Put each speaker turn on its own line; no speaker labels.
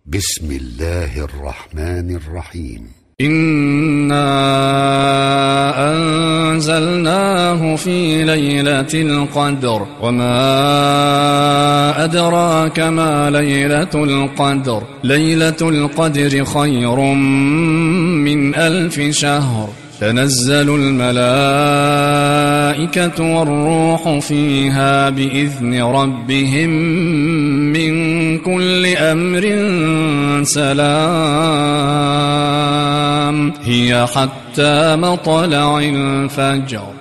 بسم الله الرحمن الرحيم.
إنا أنزلناه في ليلة القدر وما أدراك ما ليلة القدر ليلة القدر خير من 1000 شهر تنزل الملائكة والروح فيها بإذن ربهم من كل أمر سلام هي حتى مطلع الفجر.